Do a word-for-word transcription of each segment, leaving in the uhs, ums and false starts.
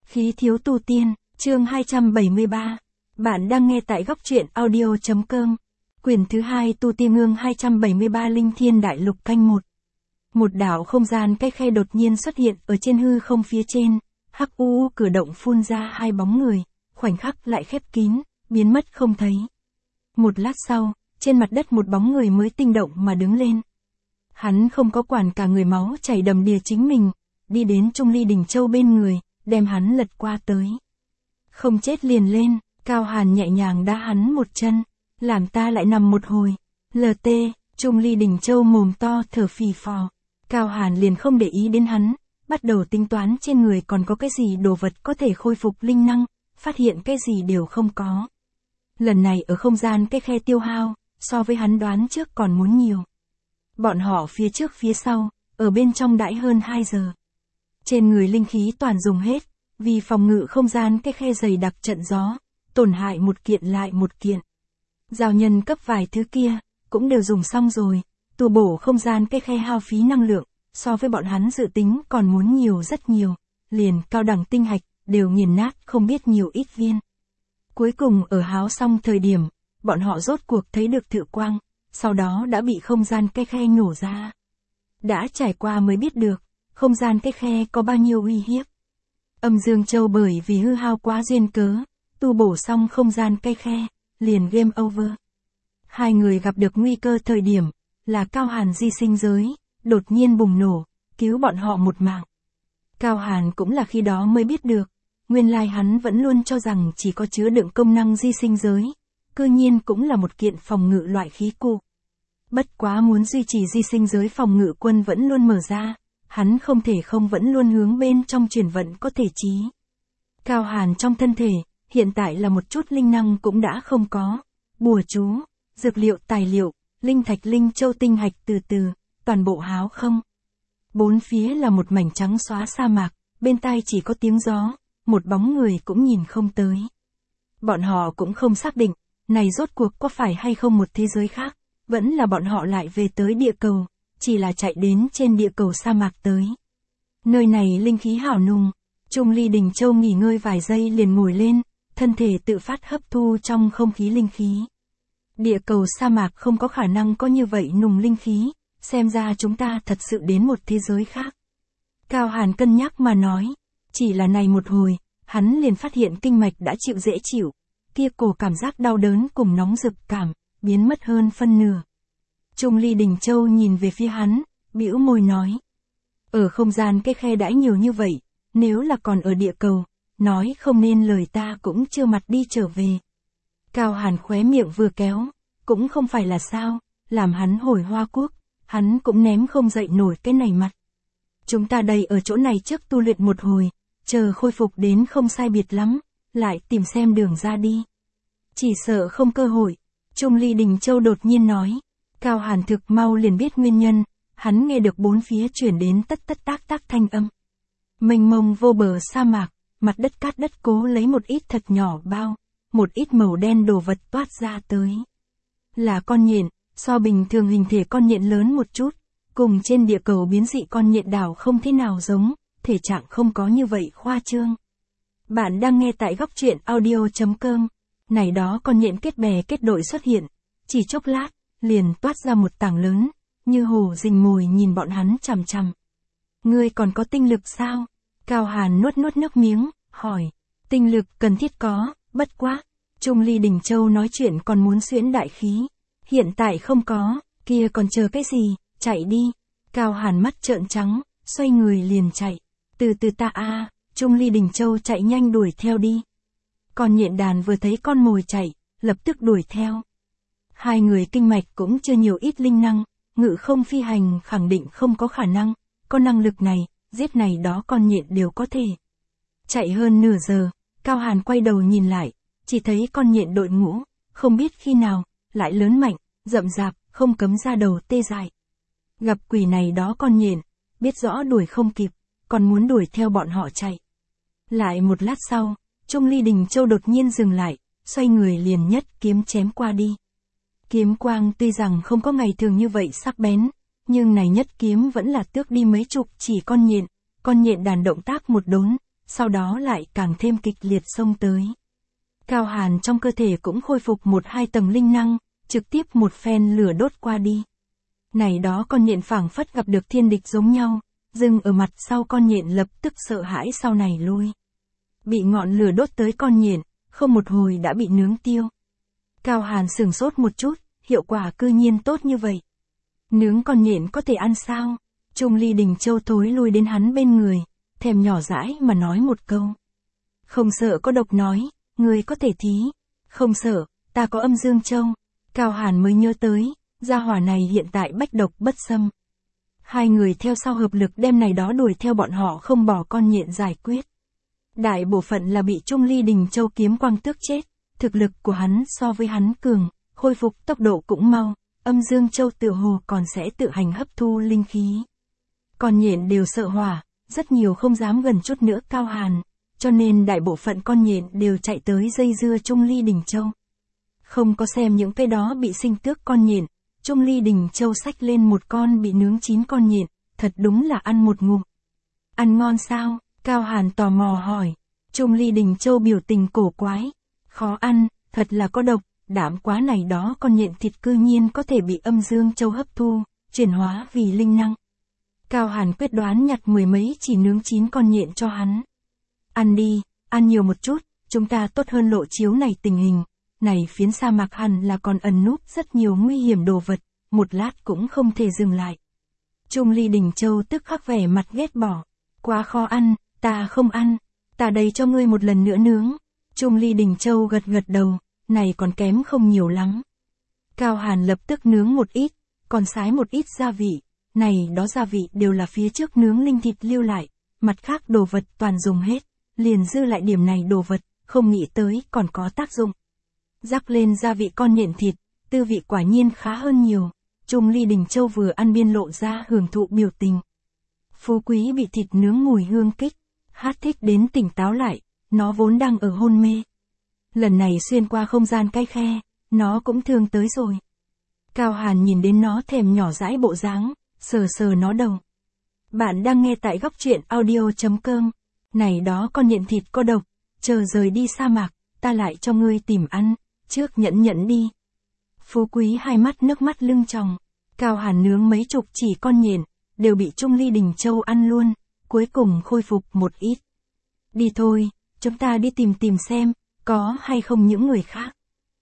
Khí thiếu tu tiên, chương hai trăm bảy mươi ba. Bạn đang nghe tại góc truyện audio.com. Quyển thứ hai Tu Tiên Ngương hai trăm bảy mươi ba Linh Thiên Đại Lục canh một. Một đảo không gian cái khe đột nhiên xuất hiện ở trên hư không phía trên, hắc u u cử động phun ra hai bóng người, khoảnh khắc lại khép kín, biến mất không thấy. Một lát sau, trên mặt đất một bóng người mới tinh động mà đứng lên. Hắn không có quản cả người máu chảy đầm đìa chính mình, đi đến Trung Ly Đình Châu bên người, đem hắn lật qua tới. Không chết liền lên, Cao Hàn nhẹ nhàng đá hắn một chân, làm ta lại nằm một hồi. lờ tê, Trung Ly Đình Châu mồm to thở phì phò. Cao Hàn liền không để ý đến hắn, bắt đầu tính toán trên người còn có cái gì đồ vật có thể khôi phục linh năng, phát hiện cái gì đều không có. Lần này ở không gian cái khe tiêu hao, so với hắn đoán trước còn muốn nhiều. Bọn họ phía trước phía sau, ở bên trong đãi hơn hai giờ. Trên người linh khí toàn dùng hết, vì phòng ngự không gian cái khe dày đặc trận gió, tổn hại một kiện lại một kiện. Giao nhân cấp vài thứ kia, cũng đều dùng xong rồi, tu bổ không gian cái khe hao phí năng lượng, so với bọn hắn dự tính còn muốn nhiều rất nhiều, liền cao đẳng tinh hạch, đều nghiền nát không biết nhiều ít viên. Cuối cùng ở háo xong thời điểm, bọn họ rốt cuộc thấy được thự quang, sau đó đã bị không gian cái khe nhổ ra. Đã trải qua mới biết được, không gian cái khe có bao nhiêu uy hiếp. Âm Dương Châu bởi vì hư hao quá duyên cớ, tu bổ xong không gian cái khe, liền game over. Hai người gặp được nguy cơ thời điểm, là Cao Hàn di sinh giới, đột nhiên bùng nổ, cứu bọn họ một mạng. Cao Hàn cũng là khi đó mới biết được, nguyên lai hắn vẫn luôn cho rằng chỉ có chứa đựng công năng di sinh giới, cư nhiên cũng là một kiện phòng ngự loại khí cụ. Bất quá muốn duy trì di sinh giới phòng ngự quân vẫn luôn mở ra, hắn không thể không vẫn luôn hướng bên trong chuyển vận có thể trí. Cao Hàn trong thân thể, hiện tại là một chút linh năng cũng đã không có, bùa chú, dược liệu tài liệu, linh thạch linh châu tinh hạch từ từ, toàn bộ háo không. Bốn phía là một mảnh trắng xóa sa mạc, bên tai chỉ có tiếng gió, một bóng người cũng nhìn không tới. Bọn họ cũng không xác định, này rốt cuộc có phải hay không một thế giới khác, vẫn là bọn họ lại về tới địa cầu, chỉ là chạy đến trên địa cầu sa mạc tới. Nơi này linh khí hảo nùng, Trung Ly Đình Châu nghỉ ngơi vài giây liền ngồi lên, thân thể tự phát hấp thu trong không khí linh khí. Địa cầu sa mạc không có khả năng có như vậy nùng linh khí, xem ra chúng ta thật sự đến một thế giới khác. Cao Hàn cân nhắc mà nói, chỉ là này một hồi, hắn liền phát hiện kinh mạch đã chịu dễ chịu, kia cổ cảm giác đau đớn cùng nóng rực cảm, biến mất hơn phân nửa. Trung Ly Đình Châu nhìn về phía hắn, bĩu môi nói. Ở không gian cái khe đãi nhiều như vậy, nếu là còn ở địa cầu, nói không nên lời ta cũng chưa mặt đi trở về. Cao Hàn khóe miệng vừa kéo, cũng không phải là sao, làm hắn hồi Hoa Quốc, hắn cũng ném không dậy nổi cái này mặt. Chúng ta đây ở chỗ này trước tu luyện một hồi, chờ khôi phục đến không sai biệt lắm, lại tìm xem đường ra đi. Chỉ sợ không cơ hội, Trung Ly Đình Châu đột nhiên nói. Cao Hàn thực mau liền biết nguyên nhân, hắn nghe được bốn phía chuyển đến tất tất tác tác thanh âm. Mênh mông vô bờ sa mạc, mặt đất cát đất cố lấy một ít thật nhỏ bao, một ít màu đen đồ vật toát ra tới. Là con nhện, so bình thường hình thể con nhện lớn một chút, cùng trên địa cầu biến dị con nhện đảo không thế nào giống, thể trạng không có như vậy khoa trương. Bạn đang nghe tại góc truyện audio.com, này đó con nhện kết bè kết đội xuất hiện, chỉ chốc lát, liền toát ra một tảng lớn, như hổ rình mồi nhìn bọn hắn chằm chằm. Ngươi còn có tinh lực sao? Cao Hàn nuốt nuốt nước miếng, hỏi. Tinh lực cần thiết có, bất quá. Trung Ly Đình Châu nói chuyện còn muốn xuyễn đại khí. Hiện tại không có, kia còn chờ cái gì, chạy đi. Cao Hàn mắt trợn trắng, xoay người liền chạy. Từ từ ta a, Trung Ly Đình Châu chạy nhanh đuổi theo đi. Con nhện đàn vừa thấy con mồi chạy, lập tức đuổi theo. Hai người kinh mạch cũng chưa nhiều ít linh năng, ngự không phi hành khẳng định không có khả năng, có năng lực này, giết này đó con nhện đều có thể. Chạy hơn nửa giờ, Cao Hàn quay đầu nhìn lại, chỉ thấy con nhện đội ngũ, không biết khi nào, lại lớn mạnh, rậm rạp, không cấm ra đầu tê dại. Gặp quỷ này đó con nhện, biết rõ đuổi không kịp, còn muốn đuổi theo bọn họ chạy. Lại một lát sau, Trung Ly Đình Châu đột nhiên dừng lại, xoay người liền nhất kiếm chém qua đi. Kiếm quang tuy rằng không có ngày thường như vậy sắc bén, nhưng này nhất kiếm vẫn là tước đi mấy chục chỉ con nhện, con nhện đàn động tác một đốn, sau đó lại càng thêm kịch liệt xông tới. Cao Hàn trong cơ thể cũng khôi phục một hai tầng linh năng, trực tiếp một phen lửa đốt qua đi. Này đó con nhện phảng phất gặp được thiên địch giống nhau, dừng ở mặt sau con nhện lập tức sợ hãi sau này lui. Bị ngọn lửa đốt tới con nhện, không một hồi đã bị nướng tiêu. Cao Hàn sửng sốt một chút, hiệu quả cư nhiên tốt như vậy. Nướng con nhện có thể ăn sao? Trung Ly Đình Châu thối lui đến hắn bên người, thèm nhỏ dãi mà nói một câu. Không sợ có độc nói, người có thể thí. Không sợ, ta có âm dương châu. Cao Hàn mới nhớ tới, gia hỏa này hiện tại bách độc bất xâm. Hai người theo sau hợp lực đem này đó đuổi theo bọn họ không bỏ con nhện giải quyết. Đại bộ phận là bị Trung Ly Đình Châu kiếm quang tước chết, thực lực của hắn so với hắn cường, khôi phục tốc độ cũng mau, âm dương châu tựa hồ còn sẽ tự hành hấp thu linh khí. Con nhện đều sợ hỏa, rất nhiều không dám gần chút nữa Cao Hàn, cho nên đại bộ phận con nhện đều chạy tới dây dưa Trung Ly Đình Châu. Không có xem những cái đó bị sinh tước con nhện, Trung Ly Đình Châu xách lên một con bị nướng chín con nhện, thật đúng là ăn một ngụm. Ăn ngon sao? Cao Hàn tò mò hỏi. Trung Ly Đình Châu biểu tình cổ quái. Khó ăn, thật là có độc, đảm quá này đó con nhện thịt cư nhiên có thể bị âm dương châu hấp thu, chuyển hóa vì linh năng. Cao Hàn quyết đoán nhặt mười mấy chỉ nướng chín con nhện cho hắn. Ăn đi, ăn nhiều một chút, chúng ta tốt hơn lộ chiếu này tình hình. Này phiến sa mạc hẳn là còn ẩn núp rất nhiều nguy hiểm đồ vật, một lát cũng không thể dừng lại. Trung Ly Đình Châu tức khắc vẻ mặt ghét bỏ. Quá khó ăn, ta không ăn, ta đây cho ngươi một lần nữa nướng. Trung Ly Đình Châu gật gật đầu, này còn kém không nhiều lắm. Cao Hàn lập tức nướng một ít, còn xái một ít gia vị, này đó gia vị đều là phía trước nướng linh thịt lưu lại, mặt khác đồ vật toàn dùng hết, liền dư lại điểm này đồ vật, không nghĩ tới còn có tác dụng. Rắc lên gia vị con nhện thịt, tư vị quả nhiên khá hơn nhiều. Trung Ly Đình Châu vừa ăn biên lộ ra hưởng thụ biểu tình. Phú Quý bị thịt nướng mùi hương kích, hát thích đến tỉnh táo lại, nó vốn đang ở hôn mê. Lần này xuyên qua không gian cái khe, nó cũng thương tới rồi. Cao Hàn nhìn đến nó thèm nhỏ dãi bộ dáng, sờ sờ nó đầu. Bạn đang nghe tại góc truyện audio chấm com. Này đó con nhện thịt có độc, chờ rời đi sa mạc, ta lại cho ngươi tìm ăn, trước nhẫn nhẫn đi. Phú Quý hai mắt nước mắt lưng tròng. Cao Hàn nướng mấy chục chỉ con nhện, đều bị Trung Ly Đình Châu ăn luôn, cuối cùng khôi phục một ít. Đi thôi, chúng ta đi tìm tìm xem, có hay không những người khác.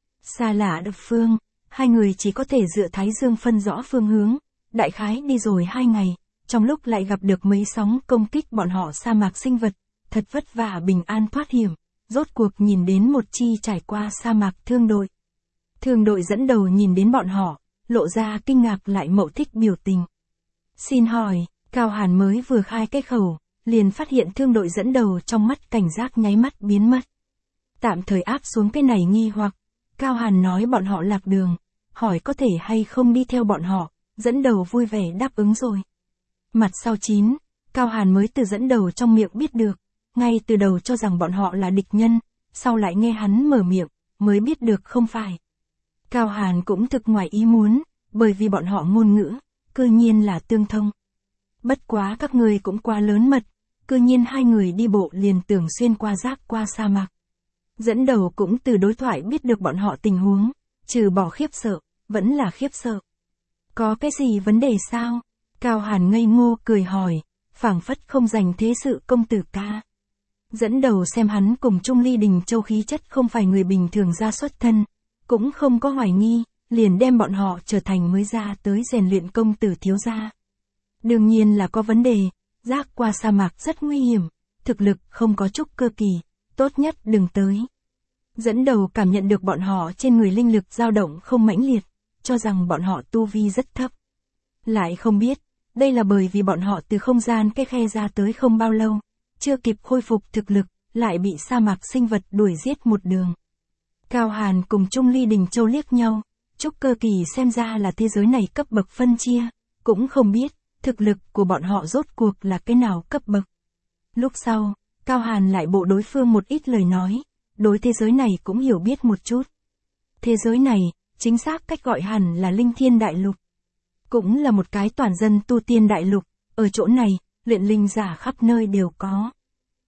Xa lạ địa phương, hai người chỉ có thể dựa Thái Dương phân rõ phương hướng, đại khái đi rồi hai ngày, trong lúc lại gặp được mấy sóng công kích bọn họ sa mạc sinh vật, thật vất vả bình an thoát hiểm, rốt cuộc nhìn đến một chi trải qua sa mạc thương đội. Thương đội dẫn đầu nhìn đến bọn họ, lộ ra kinh ngạc lại mậu thích biểu tình. Xin hỏi, Cao Hàn mới vừa khai cái khẩu, liền phát hiện thương đội dẫn đầu trong mắt cảnh giác nháy mắt biến mất. Tạm thời áp xuống cái này nghi hoặc, Cao Hàn nói bọn họ lạc đường, hỏi có thể hay không đi theo bọn họ, dẫn đầu vui vẻ đáp ứng rồi. Mặt sau chín, Cao Hàn mới từ dẫn đầu trong miệng biết được, ngay từ đầu cho rằng bọn họ là địch nhân, sau lại nghe hắn mở miệng, mới biết được không phải. Cao Hàn cũng thực ngoài ý muốn, bởi vì bọn họ ngôn ngữ, cư nhiên là tương thông. Bất quá các người cũng quá lớn mật, cư nhiên hai người đi bộ liền tưởng xuyên qua rác qua sa mạc. Dẫn đầu cũng từ đối thoại biết được bọn họ tình huống, trừ bỏ khiếp sợ, vẫn là khiếp sợ. Có cái gì vấn đề sao? Cao Hàn ngây ngô cười hỏi, phảng phất không dành thế sự công tử ca. Dẫn đầu xem hắn cùng Trung Ly Đình Châu khí chất không phải người bình thường ra xuất thân, cũng không có hoài nghi, liền đem bọn họ trở thành mới ra tới rèn luyện công tử thiếu gia. Đương nhiên là có vấn đề, rác qua sa mạc rất nguy hiểm, thực lực không có chút cơ kỳ, tốt nhất đừng tới. Dẫn đầu cảm nhận được bọn họ trên người linh lực dao động không mãnh liệt, cho rằng bọn họ tu vi rất thấp. Lại không biết, đây là bởi vì bọn họ từ không gian cái khe ra tới không bao lâu, chưa kịp khôi phục thực lực, lại bị sa mạc sinh vật đuổi giết một đường. Cao Hàn cùng Trung Ly Đình Châu liếc nhau, trúc cơ kỳ xem ra là thế giới này cấp bậc phân chia, cũng không biết, thực lực của bọn họ rốt cuộc là cái nào cấp bậc. Lúc sau, Cao Hàn lại bộ đối phương một ít lời nói, đối thế giới này cũng hiểu biết một chút. Thế giới này, chính xác cách gọi hẳn là Linh Thiên Đại Lục. Cũng là một cái toàn dân tu tiên đại lục, ở chỗ này, luyện linh giả khắp nơi đều có.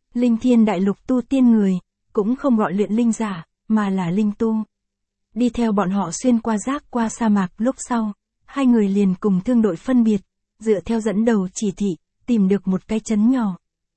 Linh Thiên Đại Lục tu tiên người, cũng không gọi luyện linh giả, mà là linh tu. Đi theo bọn họ xuyên qua rác qua sa mạc lúc sau, hai người liền cùng thương đội phân biệt, dựa theo dẫn đầu chỉ thị, tìm được một cái trấn nhỏ.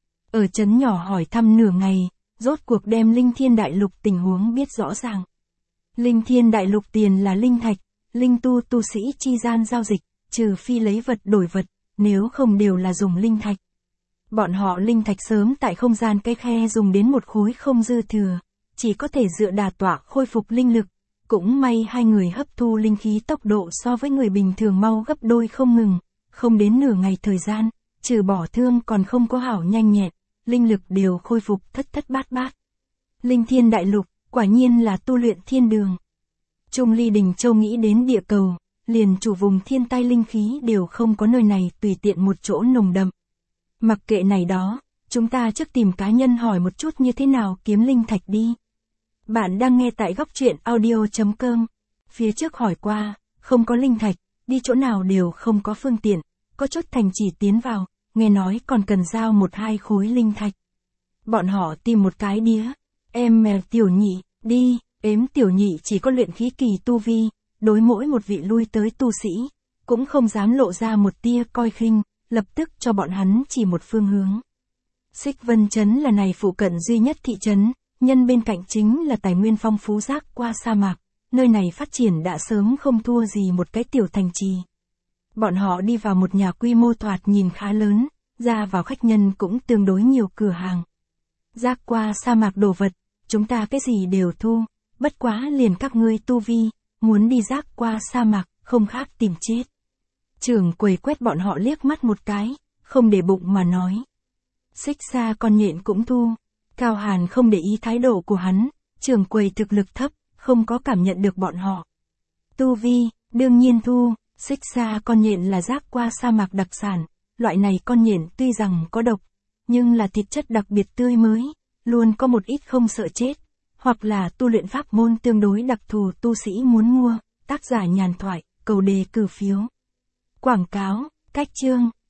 Ở trấn nhỏ hỏi thăm nửa ngày, rốt cuộc đem Linh Thiên Đại Lục tình huống biết rõ ràng. Linh Thiên Đại Lục tiền là linh thạch, linh tu tu sĩ chi gian giao dịch, trừ phi lấy vật đổi vật, nếu không đều là dùng linh thạch. Bọn họ linh thạch sớm tại không gian cái khe dùng đến một khối không dư thừa, chỉ có thể dựa đà tọa khôi phục linh lực. Cũng may hai người hấp thu linh khí tốc độ so với người bình thường mau gấp đôi không ngừng, không đến nửa ngày thời gian, trừ bỏ thương còn không có hảo nhanh nhẹn, linh lực đều khôi phục thất thất bát bát. Linh Thiên Đại Lục, quả nhiên là tu luyện thiên đường. Trung Ly Đình Châu nghĩ đến địa cầu, liền chủ vùng thiên tai linh khí đều không có nơi này tùy tiện một chỗ nồng đậm. Mặc kệ này đó, chúng ta trước tìm cá nhân hỏi một chút như thế nào kiếm linh thạch đi. Bạn đang nghe tại góc truyện audio chấm com. Phía trước hỏi qua, không có linh thạch, đi chỗ nào đều không có phương tiện, có chút thành chỉ tiến vào, nghe nói còn cần giao một hai khối linh thạch. Bọn họ tìm một cái đĩa, em mèo tiểu nhị, đi, ếm tiểu nhị chỉ có luyện khí kỳ tu vi, đối mỗi một vị lui tới tu sĩ, cũng không dám lộ ra một tia coi khinh, lập tức cho bọn hắn chỉ một phương hướng. Xích Vân Trấn là này phụ cận duy nhất thị trấn. Nhân bên cạnh chính là tài nguyên phong phú rác qua sa mạc, nơi này phát triển đã sớm không thua gì một cái tiểu thành trì. Bọn họ đi vào một nhà quy mô thoạt nhìn khá lớn, ra vào khách nhân cũng tương đối nhiều cửa hàng. Rác qua sa mạc đồ vật, chúng ta cái gì đều thu, bất quá liền các ngươi tu vi, muốn đi rác qua sa mạc, không khác tìm chết. Trưởng quầy quét bọn họ liếc mắt một cái, không để bụng mà nói. Xích xa con nhện cũng thu. Cao Hàn không để ý thái độ của hắn, trưởng quầy thực lực thấp, không có cảm nhận được bọn họ. Tu vi, đương nhiên thu, xích xa con nhện là rác qua sa mạc đặc sản, loại này con nhện tuy rằng có độc, nhưng là thịt chất đặc biệt tươi mới, luôn có một ít không sợ chết, hoặc là tu luyện pháp môn tương đối đặc thù tu sĩ muốn mua, tác giả nhàn thoại, cầu đề cử phiếu. Quảng cáo, cách chương.